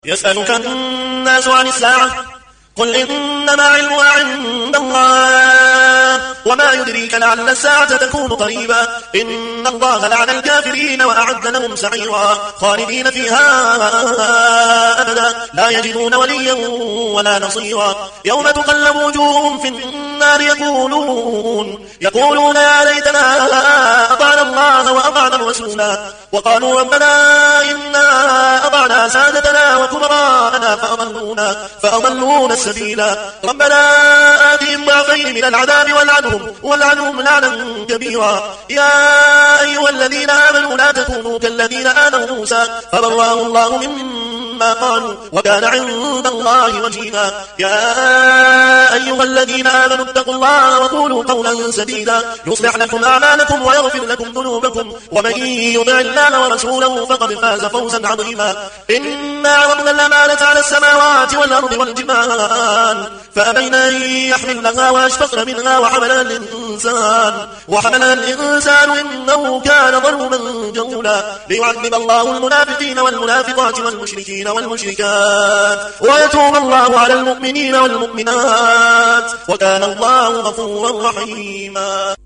يسألك الناس عن الساعة قل إنما علمها عند الله وما يدريك لعل الساعة تكون قريبا إن الله لعن الكافرين وأعد لهم سعيرا خالدين فيها أبدا لا يجدون وليا ولا نصيرا يوم تقلب وجوههم في النار يقولون يا ليتنا أطعنا الله وأطعنا الرسولا وقالوا ربنا إنا أطعنا سادتنا وكبراءنا فأضلونا السبيلا ربنا آتهم ضعفين من العذاب والعنهم لعنا كبيرا يا أيها الذين آمنوا لا تكونوا كالذين آذوا موسى فبرأه الله مما قالوا وكان عند الله وجيها يا أيها الذين آمنوا اتقوا الله وقولوا قولا سديدا يصلح لكم أعمالكم ويغفر لكم ذنوبكم ومن يطع الله ورسوله فقد فاز فوزا عظيما إنا عرضنا الأمانة على السماوات والأرض والجبال فأبين أن يحملنها وأشفقن منها وحملها الإنسان إنه كان ظلوما جهولا ليعذب الله المنافقين والمنافقات والمشركين والمشركات ويتوب الله على المؤمنين والمؤمنات وكان الله غفورا رحيما.